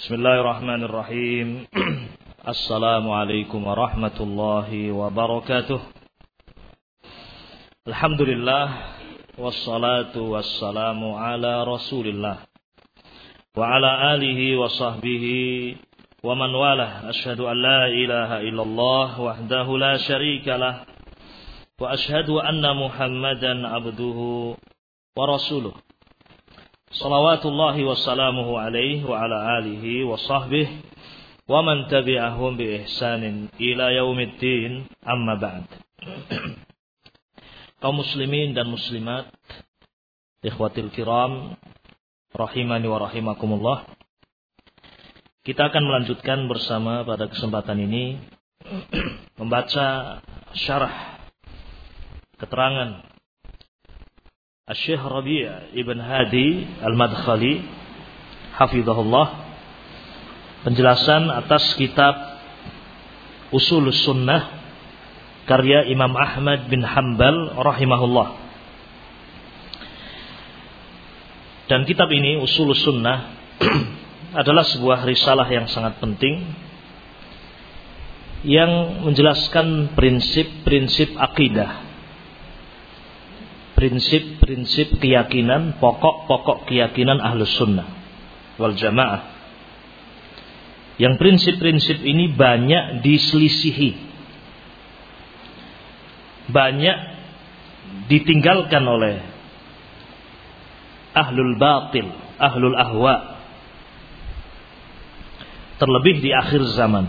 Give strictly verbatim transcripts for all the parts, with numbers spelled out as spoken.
Bismillahirrahmanirrahim. Assalamualaikum warahmatullahi wabarakatuh. Alhamdulillah, wassalatu wassalamu ala Rasulillah wa ala alihi wa sahbihi wa man walah. Asyhadu an la ilaha illallah wahdahu la syarikalah wa asyhadu anna Muhammadan abduhu wa rasuluh. Salawatullahi wassalamuhu alaihi wa ala alihi wa sahbihi wa man tabi'ahum bi ihsanin ila yaumiddin, amma ba'd. Kaum muslimin dan muslimat, ikhwatil kiram, rahimani wa rahimakumullah. Kita akan melanjutkan bersama pada kesempatan ini membaca syarah keterangan Asy-Syaikh Rabi' Ibn Hadi Al-Madkhali hafizahullah, penjelasan atas kitab Ushulus Sunnah karya Imam Ahmad bin Hanbal rahimahullah. Dan kitab ini Ushulus Sunnah adalah sebuah risalah yang sangat penting yang menjelaskan prinsip-prinsip akidah, prinsip-prinsip keyakinan, pokok-pokok keyakinan Ahlus Sunnah wal Jamaah. Yang prinsip-prinsip ini banyak diselisihi, banyak ditinggalkan oleh Ahlul Batil, Ahlul Ahwa, terlebih di akhir zaman.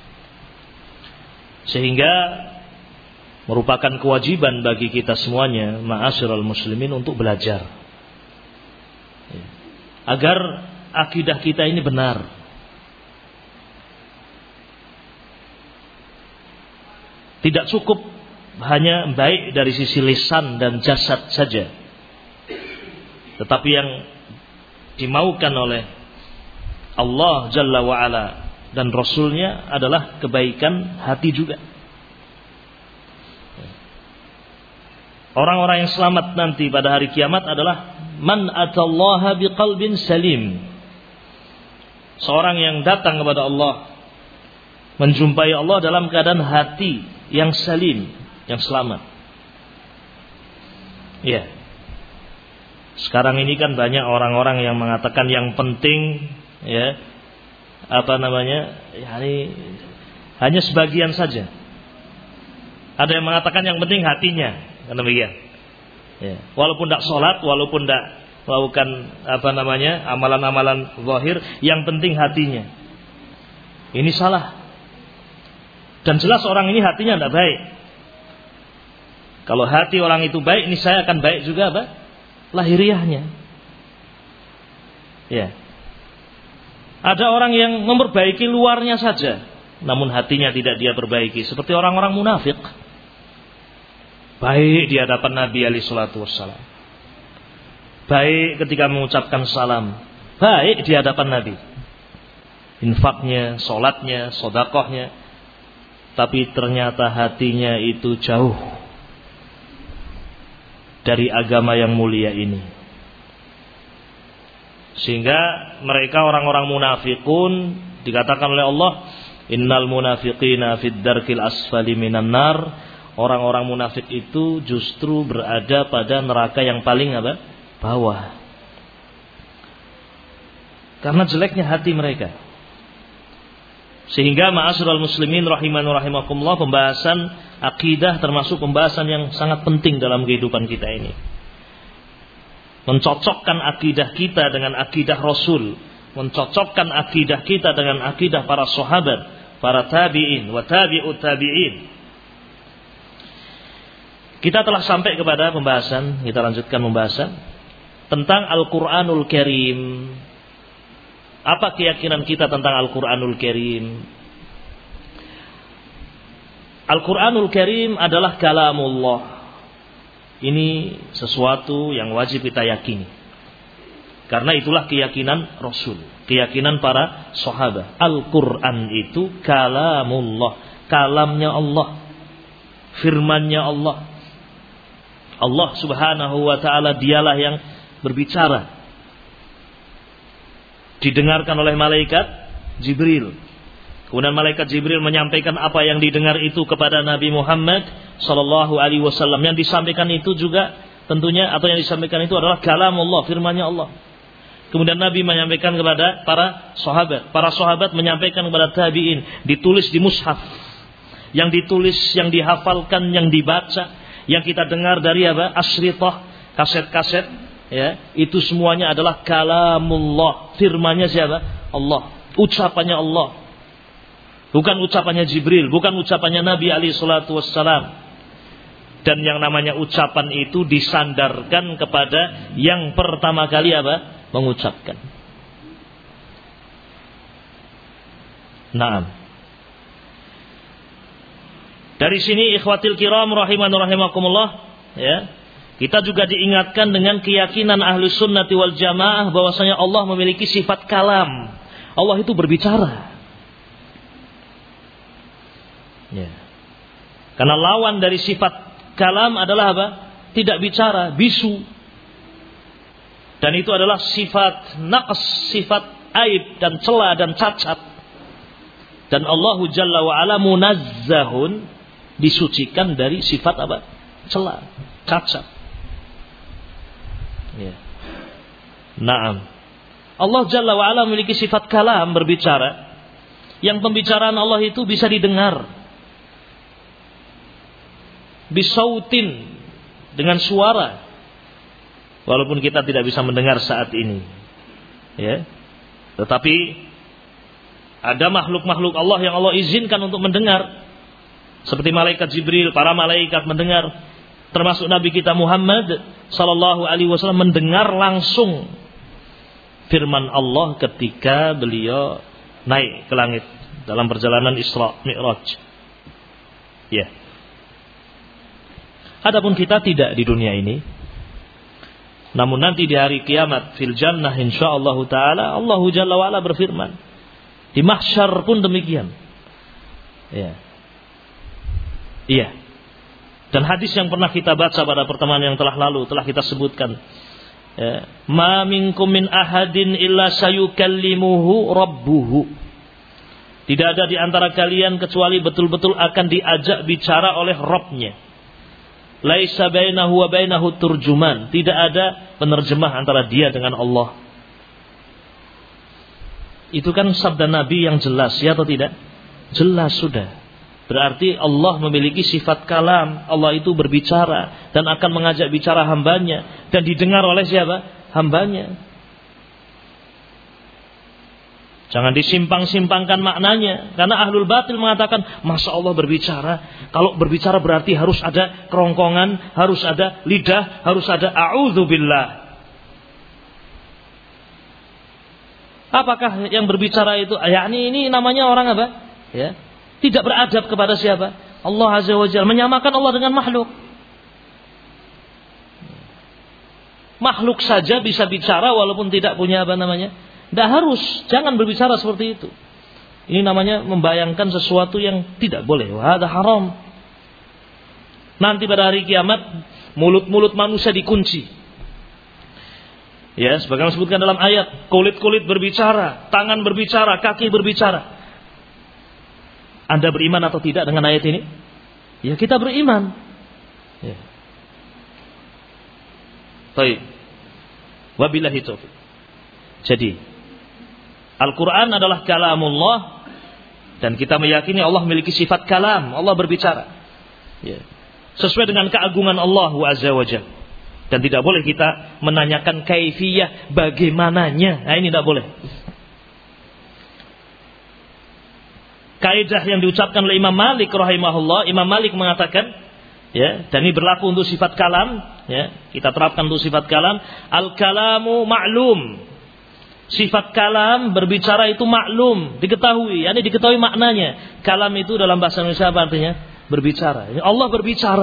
Sehingga merupakan kewajiban bagi kita semuanya, ma'asyiral muslimin, untuk belajar agar akidah kita ini benar. Tidak cukup hanya baik dari sisi lisan dan jasad saja, tetapi yang dimaukan oleh Allah Jalla wa'ala dan Rasulnya adalah kebaikan hati juga. Orang-orang yang selamat nanti pada hari kiamat adalah man atallaha biqalbin salim. Seorang yang datang kepada Allah, menjumpai Allah dalam keadaan hati yang salim, yang selamat. Ya. Sekarang ini kan banyak orang-orang yang mengatakan yang penting, ya, apa namanya, yani hanya sebagian saja. Ada yang mengatakan yang penting hatinya. Kan demikian. Ya. Walaupun tidak sholat, walaupun tidak melakukan apa namanya amalan-amalan zahir, yang penting hatinya. Ini salah. Dan jelas orang ini hatinya tidak baik. Kalau hati orang itu baik, ini saya akan baik juga apa? Lahiriahnya. Ya. Ada orang yang memperbaiki luarnya saja, namun hatinya tidak dia perbaiki, seperti orang-orang munafik. Baik di hadapan Nabi alaihi salatu wassalam, baik ketika mengucapkan salam, baik di hadapan Nabi, infaknya, solatnya, sodakohnya, tapi ternyata hatinya itu jauh dari agama yang mulia ini. Sehingga mereka orang-orang munafikun dikatakan oleh Allah, innal munafiqina fid darkil asfali minan nar. Orang-orang munafik itu justru berada pada neraka yang paling apa? Bawah. Karena jeleknya hati mereka. Sehingga ma'asyiral muslimin rahimani rahimakumullah, pembahasan akidah termasuk pembahasan yang sangat penting dalam kehidupan kita ini. Mencocokkan akidah kita dengan akidah Rasul, mencocokkan akidah kita dengan akidah para sahabat, para tabi'in wa tabi'ut tabi'in. Kita telah sampai kepada pembahasan, kita lanjutkan pembahasan tentang Al-Quranul Karim. Apa keyakinan kita tentang Al-Quranul Karim? Al-Quranul Karim adalah kalamullah. Ini sesuatu yang wajib kita yakini. Karena itulah keyakinan Rasul, keyakinan para sahabat. Al-Quran itu kalamullah, kalamnya Allah, firmannya Allah. Allah subhanahu wa ta'ala dialah yang berbicara. didengarkan oleh malaikat Jibril. Kemudian malaikat Jibril menyampaikan apa yang didengar itu kepada Nabi Muhammad sallallahu alaihi wasallam. Yang disampaikan itu juga tentunya atau yang disampaikan itu adalah kalamullah, firman-Nya Allah. Kemudian Nabi menyampaikan kepada para sahabat. Para sahabat menyampaikan kepada tabi'in, ditulis di mushaf. Yang ditulis, yang dihafalkan, yang dibaca, yang kita dengar dari apa? Asritah, kaset-kaset, ya, itu semuanya adalah kalamullah, firman-Nya siapa? Allah, ucapannya Allah. Bukan ucapannya Jibril, bukan ucapannya Nabi alaihi salatu wassalam. Dan yang namanya ucapan itu disandarkan kepada yang pertama kali apa? Mengucapkan. Naam. Dari sini ikhwatil kiram rahiman rahimakumullah, ya. Kita juga diingatkan dengan keyakinan ahli sunnati wal jamaah bahwasanya Allah memiliki sifat kalam. Allah itu berbicara. Ya. Karena lawan dari sifat kalam adalah apa? Tidak bicara, bisu. Dan itu adalah sifat naqs, sifat aib dan celah dan cacat. Dan Allah Jalla wa Ala munazzahun, disucikan dari sifat apa? Celah, cacat. Ya. Naam. Allah Jalla wa Ala memiliki sifat kalam, berbicara. Yang pembicaraan Allah itu bisa didengar. Bisautin, dengan suara. Walaupun kita tidak bisa mendengar saat ini, ya. Tetapi ada makhluk-makhluk Allah yang Allah izinkan untuk mendengar, seperti malaikat Jibril, para malaikat mendengar, termasuk Nabi kita Muhammad sallallahu alaihi wasallam mendengar langsung firman Allah ketika beliau naik ke langit dalam perjalanan Isra Mi'raj. Ya. Adapun kita tidak di dunia ini. Namun nanti di hari kiamat fil jannah insyaallah taala Allah Jalla wa Ala berfirman. Di mahsyar pun demikian. Ya. Iya. Dan hadis yang pernah kita baca pada pertemuan yang telah lalu telah kita sebutkan. Ya. Ma minkum min ahadin illa sayukallimuhu rabbuhu. Tidak ada di antara kalian kecuali betul-betul akan diajak bicara oleh Rabb-Nya. Laisa bainahu wa bainahu turjuman. Tidak ada penerjemah antara dia dengan Allah. Itu kan sabda Nabi yang jelas, ya atau tidak? Jelas sudah. Berarti Allah memiliki sifat kalam. Allah itu berbicara dan akan mengajak bicara hambanya. Dan didengar oleh siapa? Hambanya. Jangan disimpang-simpangkan maknanya. Karena ahlul batil mengatakan, masa Allah berbicara? Kalau berbicara berarti harus ada kerongkongan, harus ada lidah, harus ada a'udzubillah. Apakah yang berbicara itu? Yakni ini namanya orang apa? Ya, tidak beradab kepada siapa? Allah Azza wa Jalla. Menyamakan Allah dengan makhluk. Makhluk saja bisa bicara walaupun tidak punya apa namanya? Tidak harus, jangan berbicara seperti itu. Ini namanya membayangkan sesuatu yang tidak boleh. Wah, ada haram. Nanti pada hari kiamat mulut-mulut manusia dikunci. Ya, sebagaimana disebutkan dalam ayat, kulit-kulit berbicara, tangan berbicara, kaki berbicara. Anda beriman atau tidak dengan ayat ini? Ya, kita beriman. Ya. Baik. Wabillahi taufiq. Jadi Al-Quran adalah kalamullah. Dan kita meyakini Allah memiliki sifat kalam. Allah berbicara, ya, sesuai dengan keagungan Allah Azza wa Jalla. Dan tidak boleh kita menanyakan kaifiyah, bagaimananya. Nah, ini tidak boleh. Kaidah yang diucapkan oleh Imam Malik rahimahullah. Imam Malik mengatakan, ya, dan ini berlaku untuk sifat kalam, ya, kita terapkan untuk sifat kalam. Al-kalamu ma'lum. Sifat kalam berbicara itu maklum, diketahui, yakni diketahui maknanya. Kalam itu dalam bahasa Indonesia apa artinya? Berbicara. Allah berbicara.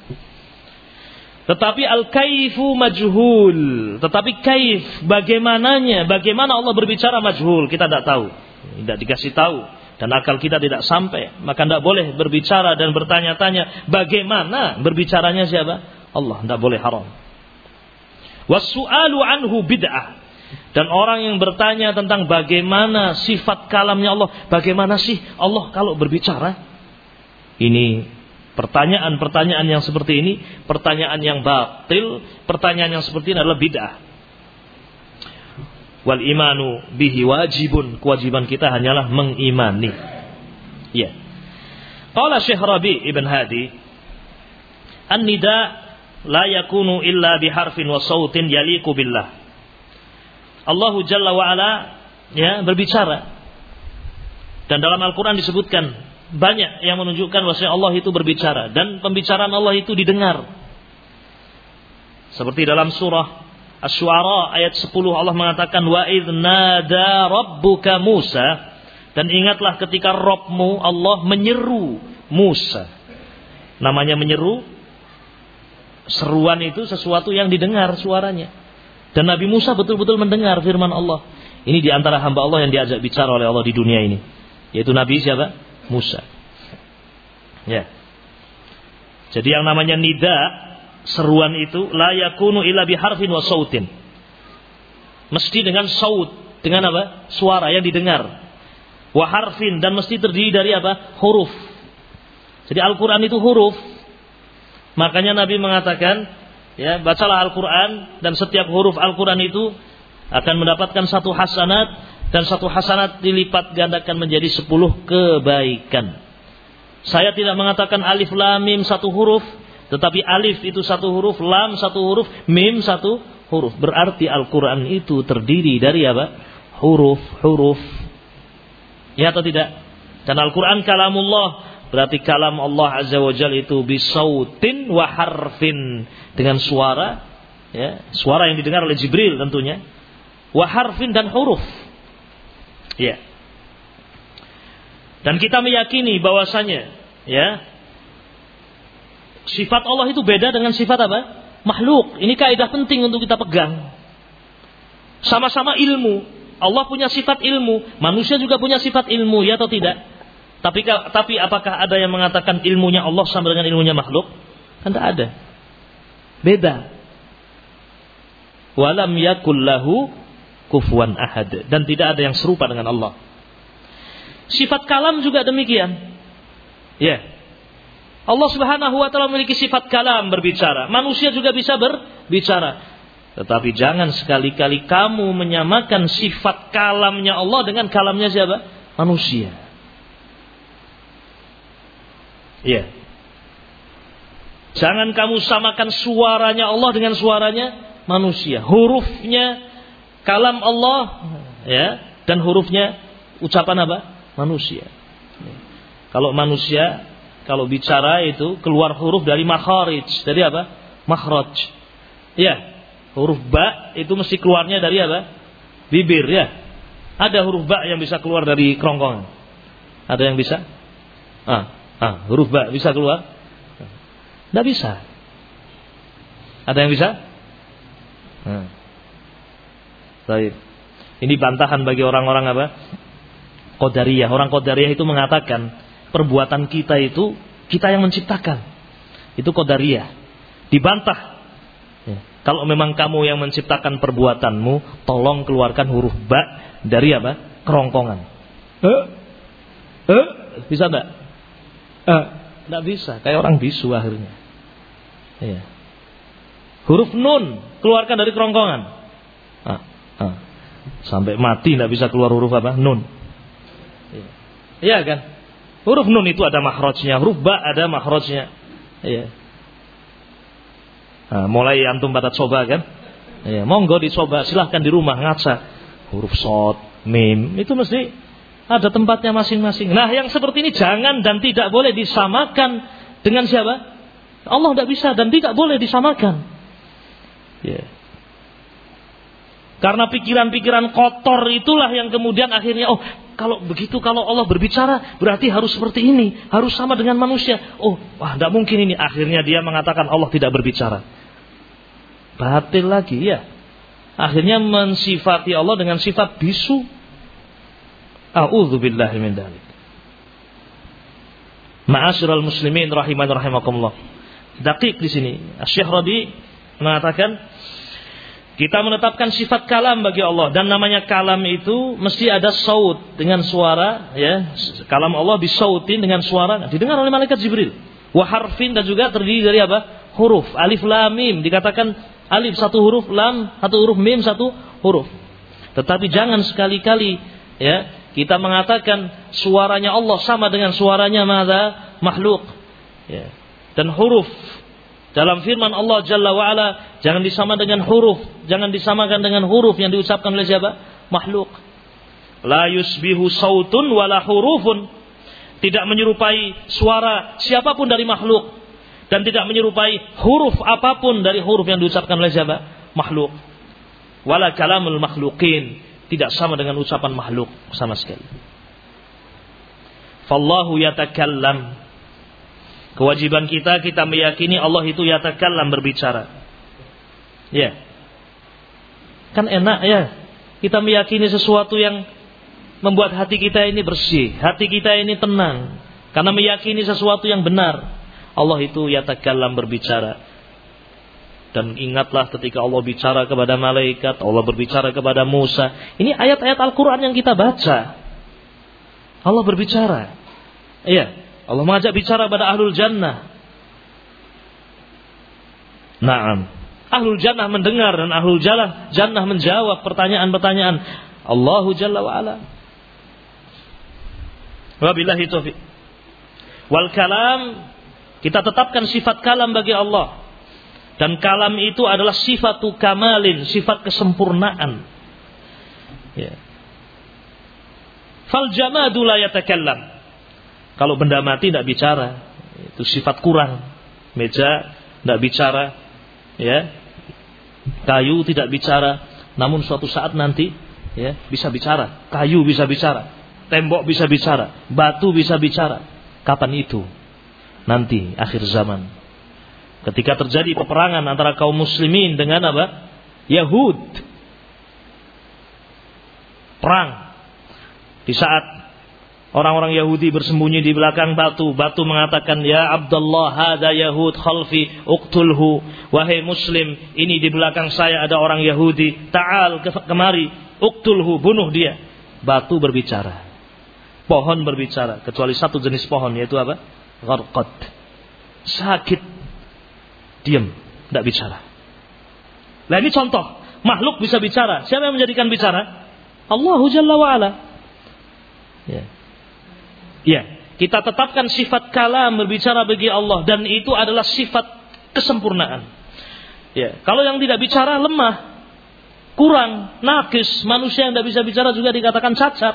Tetapi al-kaifu majhul. Tetapi kaif, bagaimananya, bagaimana Allah berbicara majhul, kita tidak tahu. Tidak dikasih tahu. Dan akal kita tidak sampai. Maka tidak boleh berbicara dan bertanya-tanya bagaimana berbicaranya siapa? Allah. Tidak boleh, haram. Wassu'alu anhu bid'ah. Dan orang yang bertanya tentang bagaimana sifat kalamnya Allah, bagaimana sih Allah kalau berbicara? Ini pertanyaan-pertanyaan yang seperti ini, pertanyaan yang batil, pertanyaan yang seperti ini adalah bid'ah. Wal imanu bihi wajibun, kewajiban kita hanyalah mengimani. Ya. Qala Syekh Rabi' Ibn Hadi, an-nida la yakunu illa biharfin wa sautin yaliqu billah. Allah Jalla wa Ala ya berbicara. Dan dalam Al-Qur'an disebutkan banyak yang menunjukkan bahwa Allah itu berbicara dan pembicaraan Allah itu didengar. Seperti dalam surah Asy-Syu'ara ayat sepuluh Allah mengatakan wa idz nada rabbuka Musa, dan ingatlah ketika Rabbmu Allah menyeru Musa. Namanya menyeru, seruan itu sesuatu yang didengar suaranya. Dan Nabi Musa betul-betul mendengar firman Allah. Ini di antara hamba Allah yang diajak bicara oleh Allah di dunia ini, yaitu Nabi siapa? Musa. Ya. Jadi yang namanya nida, seruan itu la yakunu illa biharfin wa sautin. Mesti dengan saut, dengan apa? Suara yang didengar. Wa harfin, dan mesti terdiri dari apa? Huruf. Jadi Al-Qur'an itu huruf. Makanya Nabi mengatakan, ya, bacalah Al-Qur'an dan setiap huruf Al-Qur'an itu akan mendapatkan satu hasanat, dan satu hasanat dilipat gandakan menjadi sepuluh kebaikan. Saya tidak mengatakan alif lam mim satu huruf, tetapi alif itu satu huruf, lam satu huruf, mim satu huruf. Berarti Al-Quran itu terdiri dari apa? Huruf-huruf. Ya atau tidak? Dan Al-Quran kalamullah, berarti kalam Allah Azza wa Jalla itu bisautin wa harfin, dengan suara, ya, suara yang didengar oleh Jibril tentunya, wa harfin, dan huruf. Ya. Dan kita meyakini bahwasanya, ya, sifat Allah itu beda dengan sifat apa? Makhluk. Ini kaidah penting untuk kita pegang. Sama-sama ilmu. Allah punya sifat ilmu, manusia juga punya sifat ilmu, ya atau tidak? Tapi tapi apakah ada yang mengatakan ilmunya Allah sama dengan ilmunya makhluk? Kan tidak ada. Beda. Walam yakul lahu kufuwan ahad, dan tidak ada yang serupa dengan Allah. Sifat kalam juga demikian. Ya. Allah Subhanahu wa taala memiliki sifat kalam, berbicara. Manusia juga bisa berbicara. Tetapi jangan sekali-kali kamu menyamakan sifat kalamnya Allah dengan kalamnya siapa? Manusia. Ya. Jangan kamu samakan suaranya Allah dengan suaranya manusia. Hurufnya kalam Allah, ya, dan hurufnya ucapan apa? Manusia. Ya. Kalau manusia, kalau bicara itu keluar huruf dari makharij. Dari apa? Makhraj. Ya. Huruf ba itu mesti keluarnya dari apa? Bibir, ya. Ada huruf ba yang bisa keluar dari kerongkongan. Ada yang bisa? Ah, ah, huruf ba bisa keluar? Tidak bisa. Ada yang bisa? Nah. Baik. Ini bantahan bagi orang-orang apa? Qadariyah. Orang Qadariyah itu mengatakan perbuatan kita itu kita yang menciptakan. Itu Qadariyah. Dibantah. Ya. Kalau memang kamu yang menciptakan perbuatanmu, tolong keluarkan huruf ba dari apa? Kerongkongan. Eh? Eh? Bisa enggak? Eh, enggak bisa. Kayak orang bisu akhirnya. Ya. Huruf nun keluarkan dari kerongkongan. Ah, ah. Sampai mati enggak bisa keluar huruf apa? Nun. Iya kan? Huruf nun itu ada makhrajnya, huruf ba ada makhrajnya. Iya. Nah, mulai antum pada coba kan? Iya, monggo dicoba, silahkan di rumah ngaca. Huruf shad, mim, itu mesti ada tempatnya masing-masing. Nah, yang seperti ini jangan dan tidak boleh disamakan dengan siapa? Allah tidak bisa dan tidak boleh disamakan. Iya. Karena pikiran-pikiran kotor itulah yang kemudian akhirnya, oh, kalau begitu, kalau Allah berbicara berarti harus seperti ini, harus sama dengan manusia. Oh, wah, tidak mungkin ini. Akhirnya dia mengatakan Allah tidak berbicara. Batil lagi, ya. Akhirnya mensifati Allah dengan sifat bisu. A'udzubillahi min dzalik. Ma'asyiral muslimin rahiman rahimakumullah. Daqiq di sini. Syekh Rabi mengatakan Kita menetapkan sifat kalam bagi Allah, dan namanya kalam itu mesti ada saut dengan suara, ya. Kalam Allah bisautin dengan suara, didengar oleh malaikat Jibril. Wa harfin, dan juga terdiri dari apa? Huruf. Alif lam mim, dikatakan alif satu huruf, lam satu huruf, mim satu huruf. Tetapi jangan sekali-kali, ya, kita mengatakan suaranya Allah sama dengan suaranya mana? Makhluk. Ya. Dan huruf dalam firman Allah Jalla wa'ala jangan disamakan dengan huruf, jangan disamakan dengan huruf yang diucapkan oleh siapa? Makhluk. La yusbihu sautun wala hurufun. Tidak menyerupai suara siapapun dari makhluk, dan tidak menyerupai huruf apapun dari huruf yang diucapkan oleh siapa? Makhluk. Wala kalamul makhluqin. Tidak sama dengan ucapan makhluk sama sekali. Fallahu yatakallam. Kewajiban kita, kita meyakini Allah itu yatakallam, berbicara. Ya. Kan enak ya. Kita meyakini sesuatu yang membuat hati kita ini bersih, hati kita ini tenang. Karena meyakini sesuatu yang benar. Allah itu yatakallam, berbicara. Dan ingatlah ketika Allah bicara kepada malaikat, Allah berbicara kepada Musa. Ini ayat-ayat Al-Quran yang kita baca. Allah berbicara. Iya. Allah mengajak bicara pada ahlul jannah. Naam. Ahlul jannah mendengar, dan ahlul jannah, jannah menjawab pertanyaan-pertanyaan Allahu Jalla wa'ala. Wabillahi taufiq. Wal kalam, kita tetapkan sifat kalam bagi Allah. Dan kalam itu adalah sifatu kamalin, sifat kesempurnaan. Ya. Fal jamadu la yatakallam. Kalau benda mati tidak bicara, itu sifat kurang. Meja tidak bicara, ya. Kayu tidak bicara, namun suatu saat nanti, ya, bisa bicara. Kayu bisa bicara, tembok bisa bicara, batu bisa bicara. Kapan itu? Nanti akhir zaman. Ketika terjadi peperangan antara kaum muslimin dengan apa? Yahud. Perang. Di saat orang-orang Yahudi bersembunyi di belakang batu. Batu mengatakan, ya Abdullah, hada Yahud khalfi, uqtulhu. Wahai Muslim, ini di belakang saya ada orang Yahudi. Ta'al, ke- kemari, uqtulhu, bunuh dia. Batu berbicara. Pohon berbicara. Kecuali satu jenis pohon, yaitu apa? Gharqad. Sakit. Diam, tidak bicara. Nah ini contoh. Makhluk bisa bicara. Siapa yang menjadikan bicara? Allahu Jalla wa'ala. Ya. Ya, kita tetapkan sifat kalam, berbicara bagi Allah, dan itu adalah sifat kesempurnaan. Ya, kalau yang tidak bicara lemah, kurang, nakis, manusia yang tidak bisa bicara juga dikatakan cacat.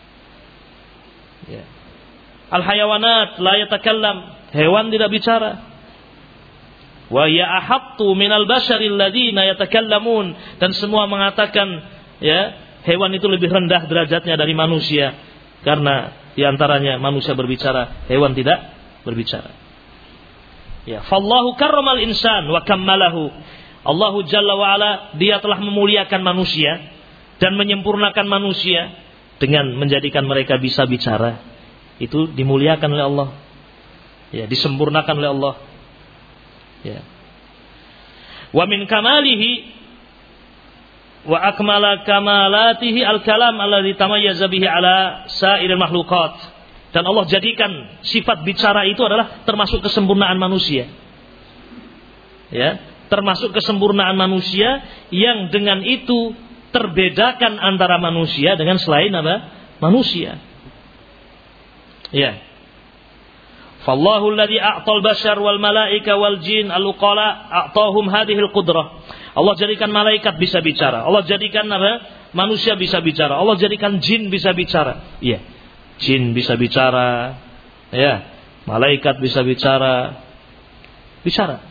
Ya. Al-hayawanat la yatakallam, hewan tidak bicara. Wa ya ahattu minal basyaril ladzina yatakallamun, dan semua mengatakan, ya, hewan itu lebih rendah derajatnya dari manusia. Karena di antaranya manusia berbicara, hewan tidak berbicara. Ya, fallahu karramal insan wa kammalahu. Allahu Jalla wa ala, dia telah memuliakan manusia dan menyempurnakan manusia dengan menjadikan mereka bisa bicara. Itu dimuliakan oleh Allah. Ya, disempurnakan oleh Allah. Ya. Wa min kamalihi wa akmala kamalatihi al-kalam alladhi tamayyaza bihi ala sa'iril makhluqat. Dan Allah jadikan sifat bicara itu adalah termasuk kesempurnaan manusia. Ya, termasuk kesempurnaan manusia yang dengan itu terbedakan antara manusia dengan selain apa? Manusia. Ya. Fallahu alladhi a'tal bashar wal malaika wal jin al-uqala a'tahum hadhil qudrah. Allah jadikan malaikat bisa bicara. Allah jadikan apa? Manusia bisa bicara. Allah jadikan jin bisa bicara. Iya. Jin bisa bicara. Ya. Malaikat bisa bicara. Bicara.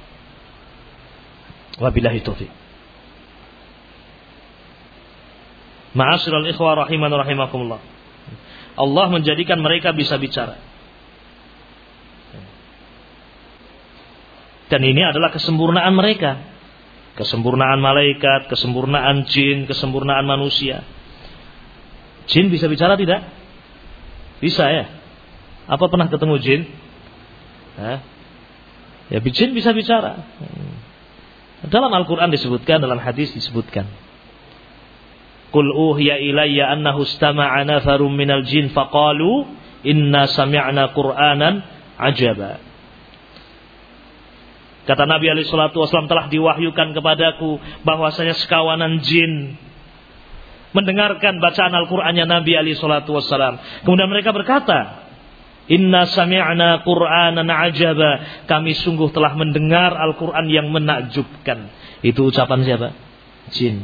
Wabillahi taufiq. Ma'asyiral ikhwah rahiman rahimakumullah. Allah menjadikan mereka bisa bicara. Dan ini adalah kesempurnaan mereka. Kesempurnaan malaikat, kesempurnaan jin, kesempurnaan manusia. Jin bisa bicara tidak? Bisa ya. Apa pernah ketemu jin? Hah? Ya, jin bisa bicara. Dalam Al-Quran disebutkan, dalam hadis disebutkan. Qul uhiya ilayya annahu istama'a nafarum minal jin faqalu inna sami'na Qur'anan ajaba. Kata Nabi alaihi salatu wasallam, telah diwahyukan kepadaku bahwasanya sekawanan jin mendengarkan bacaan Al-Qur'annya Nabi alaihi salatu wasallam. Kemudian mereka berkata, inna sami'na Qur'anan ajaba. Kami sungguh telah mendengar Al-Qur'an yang menakjubkan. Itu ucapan siapa? Jin.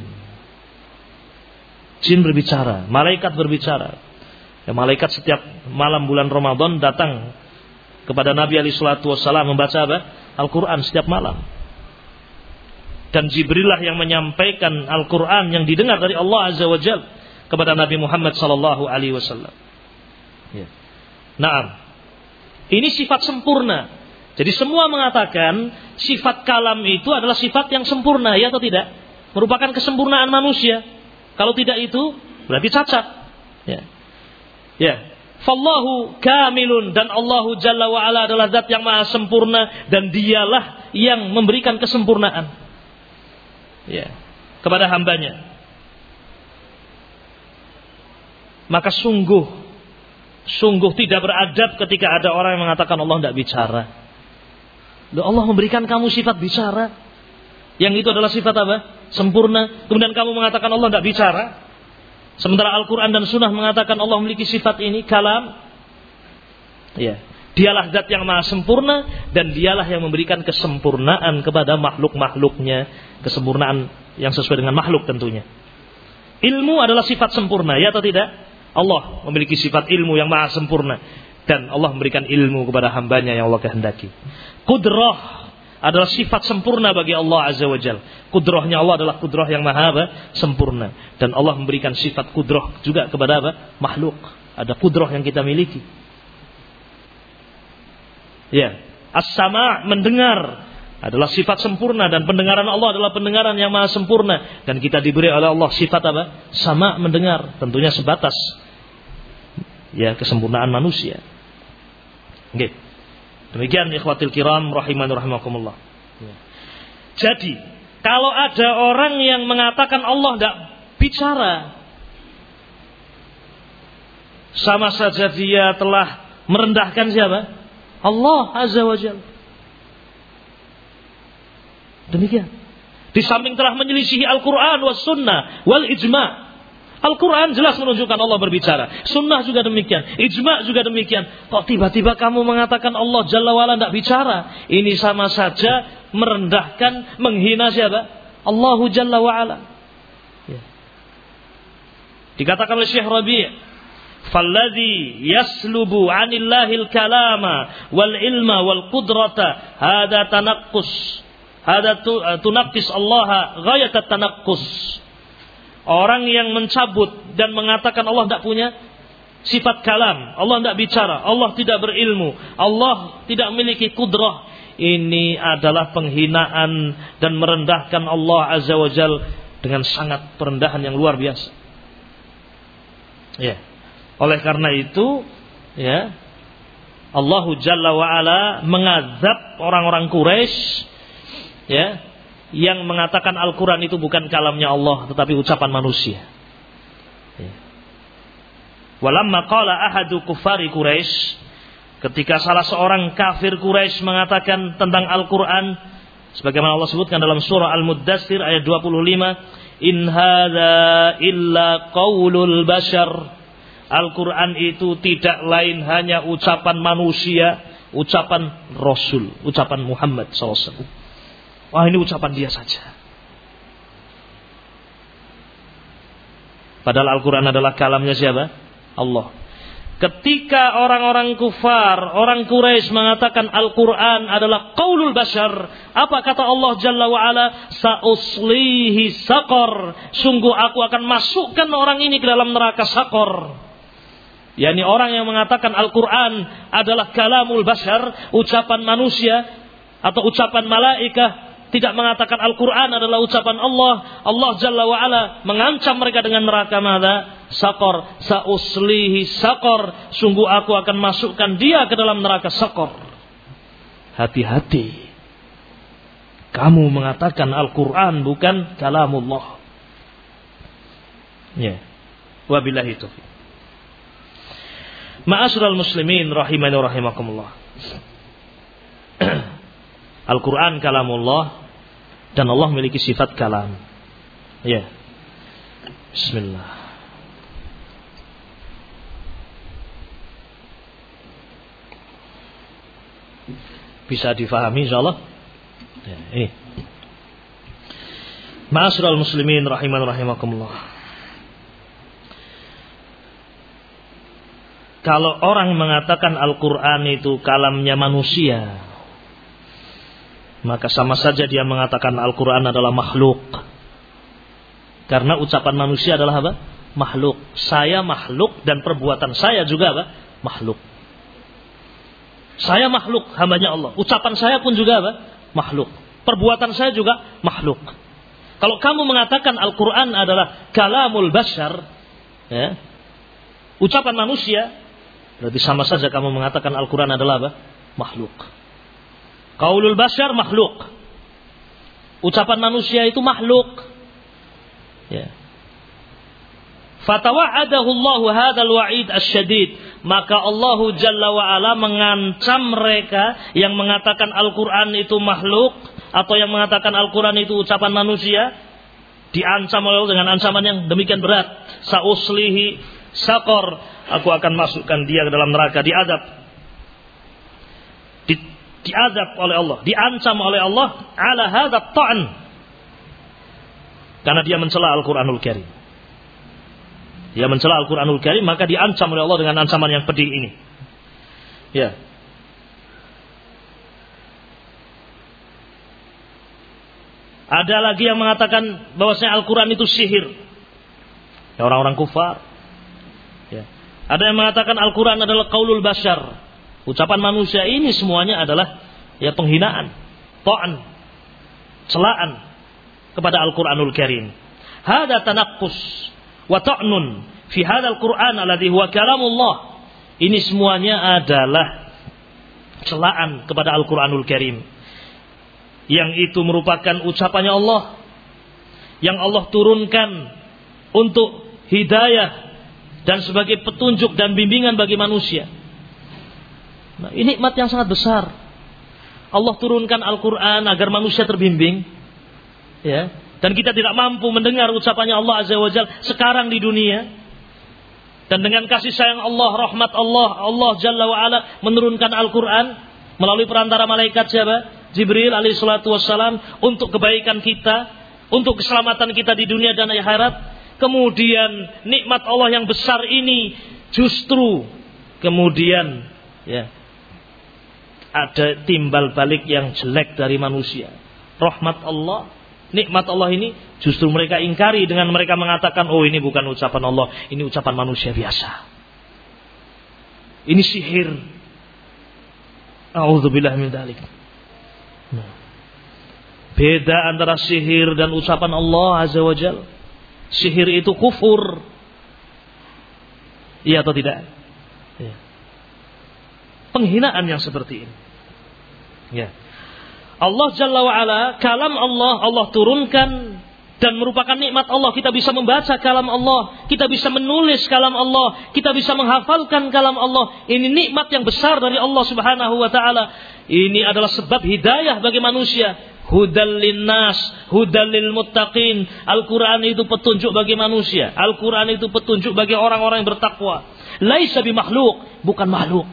Jin berbicara, malaikat berbicara. Ya, malaikat setiap malam bulan Ramadan datang kepada Nabi alaihi salatu wasallam membaca apa? Al-Quran setiap malam. Dan Jibril lah yang menyampaikan Al-Quran yang didengar dari Allah Azza wa Jalla kepada Nabi Muhammad sallallahu alaihi wasallam. Ya. Naam. Ini sifat sempurna. Jadi semua mengatakan sifat kalam itu adalah sifat yang sempurna, ya atau tidak? Merupakan kesempurnaan manusia. Kalau tidak itu berarti cacat. Ya. Ya. Fallahu kamilun, dan Allahu Jalla wa Ala adalah zat yang maha sempurna, dan dialah yang memberikan kesempurnaan ya kepada hambanya. Maka sungguh sungguh tidak beradab ketika ada orang yang mengatakan Allah tidak bicara. Loh, Allah memberikan kamu sifat bicara, yang itu adalah sifat apa? Sempurna. Kemudian kamu mengatakan Allah tidak bicara. Sementara Al-Quran dan Sunnah mengatakan Allah memiliki sifat ini, kalam. Ya, dialah zat yang maha sempurna, dan dialah yang memberikan kesempurnaan kepada makhluk-makhluknya. Kesempurnaan yang sesuai dengan makhluk tentunya. Ilmu adalah sifat sempurna, ya atau tidak? Allah memiliki sifat ilmu yang maha sempurna, dan Allah memberikan ilmu kepada hambanya yang Allah kehendaki. Qudrah adalah sifat sempurna bagi Allah Azza wa Jalla. Kudrahnya Allah adalah kudrah yang maha apa? Sempurna. Dan Allah memberikan sifat kudrah juga kepada apa? Makhluk. Ada kudrah yang kita miliki. Ya, as-sama' mendengar adalah sifat sempurna, dan pendengaran Allah adalah pendengaran yang maha sempurna, dan kita diberi oleh Allah sifat apa? Sama, mendengar, tentunya sebatas ya kesempurnaan manusia. Oke. Demikian ikhwatil kiram rahimani rahimakumullah. Ya. Jadi, kalau ada orang yang mengatakan Allah tidak bicara, sama saja dia telah merendahkan siapa? Allah Azza wa Jalla. Demikian. Di samping telah menyelisihi Al-Quran was sunnah wal ijma'. Al-Quran jelas menunjukkan Allah berbicara. Sunnah juga demikian. Ijma' juga demikian. Kok tiba-tiba kamu mengatakan Allah Jalla wa'ala tidak bicara? Ini sama saja merendahkan, menghina siapa? Allahu Jalla wa'ala. Ya. Dikatakan oleh Syekh Rabi', falladhi yaslubu 'anillahil kalama wal ilma wal qudrata hada tanaqqus. Hada tunaqqis Allah ghayat at-tanaqqus. Orang yang mencabut dan mengatakan Allah tidak punya sifat kalam, Allah tidak bicara, Allah tidak berilmu, Allah tidak memiliki kudrah, ini adalah penghinaan dan merendahkan Allah Azza wa Jalla dengan sangat perendahan yang luar biasa. Ya. Oleh karena itu, ya, Allahu Jalla wa Ala mengazab orang-orang Quraisy, ya, yang mengatakan Al-Quran itu bukan kalamnya Allah, tetapi ucapan manusia. Walamma qala ahadu kufari Quraisy, ketika salah seorang kafir Quraisy mengatakan tentang Al-Quran, sebagaimana Allah sebutkan dalam surah Al-Muddatsir ayat dua puluh lima, in hadza illa qaulul bashar. Al-Quran itu tidak lain hanya ucapan manusia, ucapan Rasul, ucapan Muhammad sallallahu alaihi wasallam. Wah, ini ucapan dia saja. Padahal Al-Quran adalah kalamnya siapa? Allah. Ketika orang-orang kufar, orang Quraisy mengatakan Al-Quran adalah qaulul bashar, apa kata Allah Jalla wa'ala? Sa'uslihi saqar. Sungguh aku akan masukkan orang ini ke dalam neraka saqar. Yani orang yang mengatakan Al-Quran adalah kalamul bashar, ucapan manusia atau ucapan malaikah, tidak mengatakan Al-Quran adalah ucapan Allah, Allah Jalla wa'ala mengancam mereka dengan neraka mada? Saqar. Sa'uslihi saqar. Sungguh aku akan masukkan dia ke dalam neraka saqar. Hati-hati. Kamu mengatakan Al-Quran bukan kalamullah. Ya. Wabillahi taufiq. Ma'asyiral muslimin rahimani wa rahimakumullah. Al-Quran kalamullah dan Allah memiliki sifat kalam. Ya. Bismillah. Bisa difahami insyaallah. Ya, ini. Ma'asyiral muslimin rahimani wa rahimakumullah. Kalau orang mengatakan Al-Quran itu kalamnya manusia, maka sama saja dia mengatakan Al-Quran adalah makhluk. Karena ucapan manusia adalah apa? Makhluk. Saya makhluk dan perbuatan saya juga apa? Makhluk. Saya makhluk, hambanya Allah. Ucapan saya pun juga apa? Makhluk. Perbuatan saya juga makhluk. Kalau kamu mengatakan Al-Quran adalah kalamul bashar, ya, ucapan manusia, berarti sama saja kamu mengatakan Al-Quran adalah apa? Makhluk. Qaulul bashar makhluk. Ucapan manusia itu makhluk. Ya. Fatawa'adahu Allahu hadzal wa'id asyadid. Maka Allah Jalla wa Ala mengancam mereka yang mengatakan Al-Quran itu makhluk atau yang mengatakan Al-Quran itu ucapan manusia, diancam oleh Allah dengan ancaman yang demikian berat. Sa'uslihi saqar, aku akan masukkan dia ke dalam neraka, diadab. Di, diadab oleh Allah, diancam oleh Allah ala hadzal ta'n. Karena dia mencela Al-Quranul Karim. Dia mencela Al-Quranul Karim, maka diancam oleh Allah dengan ancaman yang pedih ini. Ya. Ada lagi yang mengatakan bahwasanya Al-Quran itu sihir. Ya, orang-orang kufar. Ya. Ada yang mengatakan Al-Quran adalah qaulul bashar, ucapan manusia. Ini semuanya adalah ya penghinaan, ta'an, celaan kepada Al-Quranul Karim. Hada tanaqqus wa ta'nun fi hadzal Qur'an alladhi huwa kalamullah. Ini semuanya adalah celaan kepada Al-Quranul Karim, yang itu merupakan ucapannya Allah, yang Allah turunkan untuk hidayah dan sebagai petunjuk dan bimbingan bagi manusia. Nah, ini nikmat yang sangat besar. Allah turunkan Al-Quran agar manusia terbimbing, ya. Dan kita tidak mampu mendengar ucapannya Allah Azza wa Jalla sekarang di dunia. Dan dengan kasih sayang Allah, rahmat Allah, Allah Jalla wa Ala menurunkan Al-Quran melalui perantara malaikat siapa? Jibril alaihi salatu wassalam, untuk kebaikan kita, untuk keselamatan kita di dunia dan akhirat. Kemudian nikmat Allah yang besar ini justru kemudian ya ada timbal balik yang jelek dari manusia. Rahmat Allah, nikmat Allah ini justru mereka ingkari dengan mereka mengatakan, oh ini bukan ucapan Allah, ini ucapan manusia biasa. Ini sihir. A'udzubillah min dzalik. Nah. Beda antara sihir dan ucapan Allah Azza wa Jalla. Sihir itu kufur. Iya atau tidak? Ya. Penghinaan yang seperti ini. Ya. Allah Jalla wa'ala, kalam Allah, Allah turunkan dan merupakan nikmat Allah. Kita bisa membaca kalam Allah, kita bisa menulis kalam Allah, kita bisa menghafalkan kalam Allah. Ini nikmat yang besar dari Allah Subhanahu wa ta'ala. Ini adalah sebab hidayah bagi manusia. Hudal linnas, hudal lil muttaqin. Al-Quran itu petunjuk bagi manusia. Al-Quran itu petunjuk bagi orang-orang yang bertakwa. Laisa bimakhluk, bukan makhluk.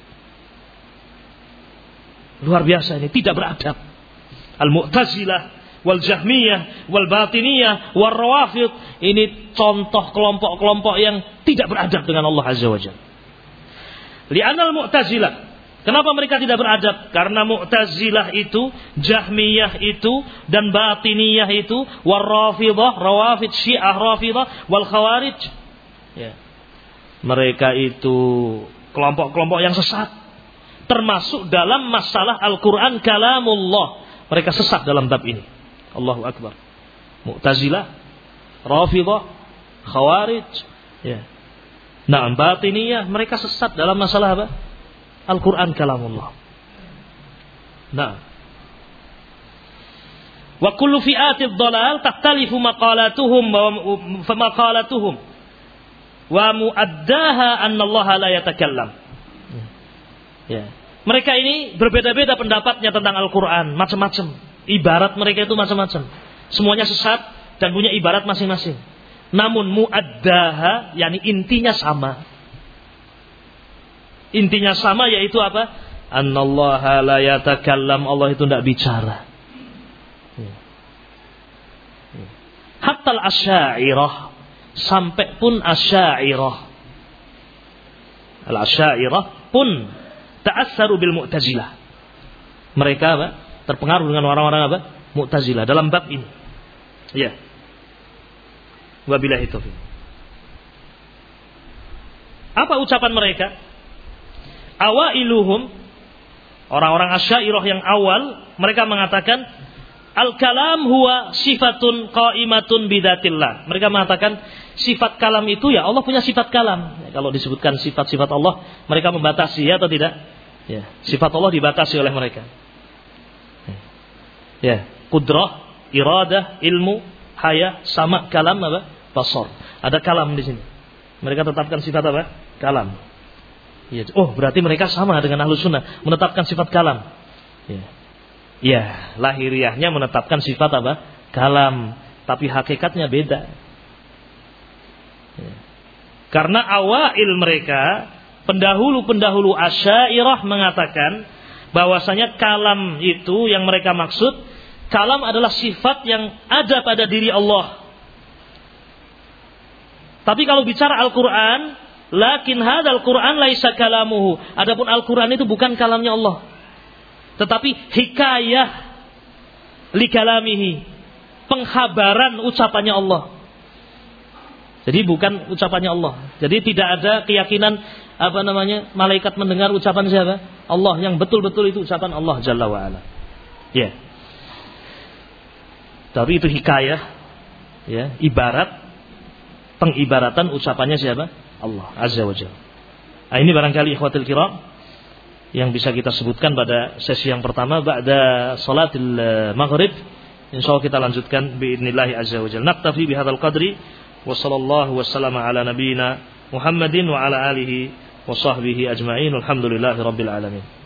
Luar biasa ini, tidak beradab. Al-Mu'tazilah, wal Jahmiyah, wal Batiniyah, wal Rawafid. Ini contoh kelompok-kelompok yang tidak beradab dengan Allah Azza wa Jalla. Li'anal Mu'tazilah, kenapa mereka tidak beradab? Karena Mu'tazilah itu, Jahmiyah itu, dan Batiniyah itu, wal Rafidah, Rawafid, Syiah Rafidah, wal Khawarij. Ya. Mereka itu kelompok-kelompok yang sesat. Termasuk dalam masalah Al-Quran kalamullah. Mereka sesat dalam bab ini. Allahu Akbar. Mu'tazilah, Rafidah, Khawarij, ya. Nah, Batiniyah, mereka sesat dalam masalah apa? Al-Quran kalamullah. Nah, Wa kullu fi'atid dhalal tahtalifu maqalatuhum wa maqalatuhum wa muaddaha anna Allah la yatakallam. Ya. Mereka ini berbeda-beda pendapatnya tentang Al-Qur'an, macam-macam. Ibarat mereka itu macam-macam. Semuanya sesat dan punya ibarat masing-masing. Namun muaddaha, yakni intinya sama. Intinya sama yaitu apa? Annallaha la yatakallam, Allah itu tidak bicara. Hatta al-asy'ariyah, sampai pun asy'ariyah. Al-asy'ariyah pun ta'assaru bil Mu'tazilah. Mereka apa? Terpengaruh dengan orang-orang apa? Mu'tazilah dalam bab ini. Ya. Wabillahi taufiq. Apa ucapan mereka? Awailuhum, orang-orang Asy'ariyah yang awal, mereka mengatakan al-kalam huwa sifatun qaimatun bidatillah. Mereka mengatakan sifat kalam itu ya Allah punya sifat kalam. Ya, kalau disebutkan sifat-sifat Allah, mereka membatasi ya atau tidak? Ya, sifat Allah dibatasi oleh mereka. Ya, qudrah, iradah, ilmu, haya, sama, kalam apa? Basar. Ada kalam di sini. Mereka tetapkan sifat apa? Kalam. Ya. Oh, berarti mereka sama dengan Ahlus Sunnah, menetapkan sifat kalam. Ya. Ya, lahiriahnya menetapkan sifat apa? Kalam, tapi hakikatnya beda. Ya. Karena awail mereka, pendahulu-pendahulu Asy'ariyah mengatakan bahwasanya kalam itu yang mereka maksud, kalam adalah sifat yang ada pada diri Allah. Tapi kalau bicara Al-Quran, lakin hadzal Quran laisa kalamuhu. Adapun Al-Quran itu bukan kalamnya Allah, tetapi hikayah li kalamihi, penghabaran ucapannya Allah. Jadi bukan ucapannya Allah. Jadi tidak ada keyakinan apa namanya malaikat mendengar ucapan siapa? Allah, yang betul-betul itu ucapan Allah Jalla wa Ala. Ya. Tapi itu hikayah, ya, ibarat, pengibaratan ucapannya siapa? Allah Azza wa Jalla. Nah, ini barangkali ikhwatul kiram yang bisa kita sebutkan pada sesi yang pertama ba'da salatil maghrib. Insyaallah kita lanjutkan biidznillah azza wa jalla. Naktafi bihadzal qadri wa sallallahu wasallama ala nabiyyina Muhammadin wa ala alihi wa sahbihi ajma'in. Alhamdulillahirabbil alamin.